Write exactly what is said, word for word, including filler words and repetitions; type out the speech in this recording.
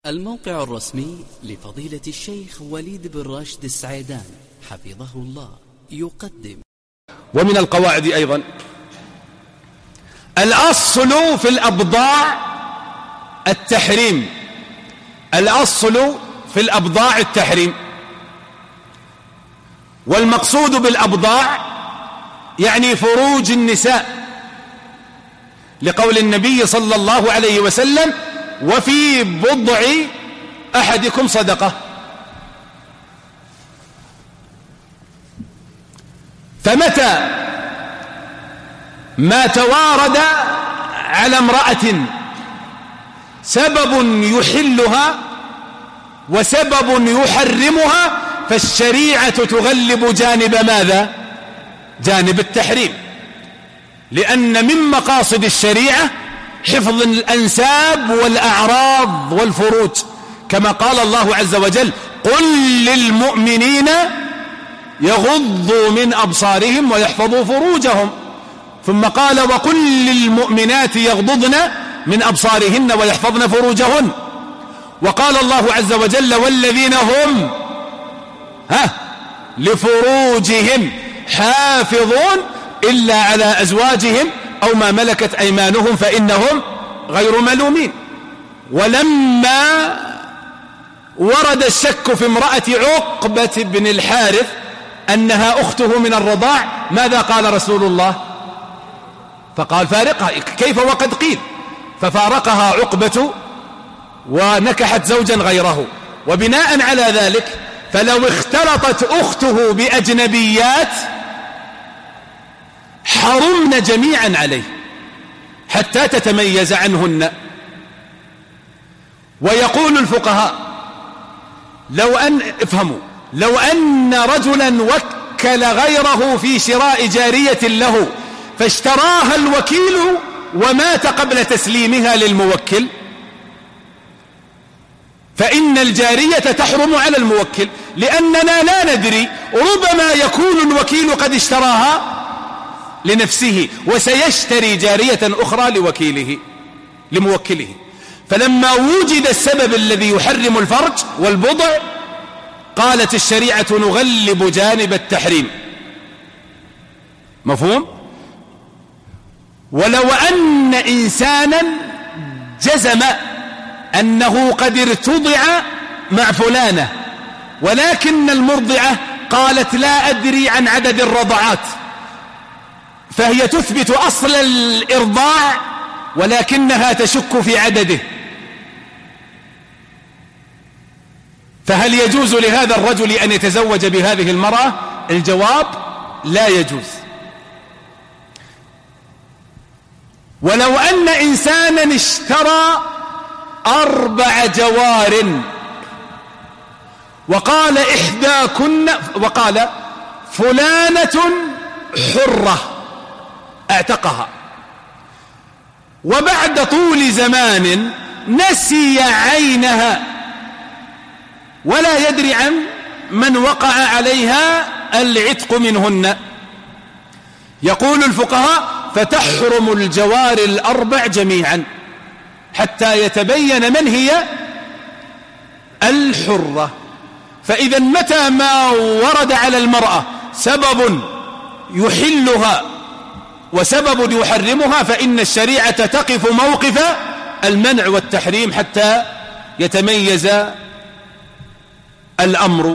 الموقع الرسمي لفضيلة الشيخ وليد بن راشد السعيدان حفظه الله يقدم. ومن القواعد أيضا الأصل في الأبضاع التحريم. الأصل في الأبضاع التحريم، والمقصود بالأبضاع يعني فروج النساء، لقول النبي صلى الله عليه وسلم: وفي بضع أحدكم صدقة. فمتى ما توارد على امرأة سبب يحلها وسبب يحرمها فالشريعة تغلب جانب ماذا؟ جانب التحريم، لأن من مقاصد الشريعة حفظ الأنساب والأعراض والفروج، كما قال الله عز وجل: قل للمؤمنين يغضوا من أبصارهم ويحفظوا فروجهم. ثم قال: وقل للمؤمنات يغضضن من أبصارهن ويحفظن فروجهن. وقال الله عز وجل: والذين هم ها لفروجهم حافظون إلا على أزواجهم أو ما ملكت أيمانهم فإنهم غير ملومين. ولما ورد الشك في امرأة عقبة بن الحارث أنها أخته من الرضاع، ماذا قال رسول الله؟ فقال: فارقها. كيف وقد قيل؟ ففارقها عقبة ونكحت زوجا غيره. وبناء على ذلك فلو اختلطت أخته بأجنبيات حرمن جميعا عليه حتى تتميز عنهن. ويقول الفقهاء: لو أن افهموا لو أن رجلا وكل غيره في شراء جارية له فاشتراها الوكيل ومات قبل تسليمها للموكل، فإن الجارية تحرم على الموكل، لأننا لا ندري، ربما يكون الوكيل قد اشتراها لنفسه وسيشتري جارية أخرى لوكيله لموكله. فلما وجد السبب الذي يحرم الفرج والبضع قالت الشريعة: نغلب جانب التحريم. مفهوم؟ ولو أن إنسانا جزم أنه قد ارتضع مع فلانة، ولكن المرضعة قالت: لا أدري عن عدد الرضعات، فهي تثبت أصل الإرضاع ولكنها تشك في عدده، فهل يجوز لهذا الرجل أن يتزوج بهذه المرأة؟ الجواب: لا يجوز. ولو أن إنسانا اشترى أربع جوار وقال إحداكن وقال فلانة حرة اعتقها، وبعد طول زمان نسي عينها ولا يدري عن من وقع عليها العتق منهن، يقول الفقهاء: فتحرم الجوار الأربع جميعا حتى يتبين من هي الحرة. فإذا متى ما ورد على المرأة سبب يحلها وسبب يحرمها فإن الشريعة تقف موقف المنع والتحريم حتى يتميز الأمر.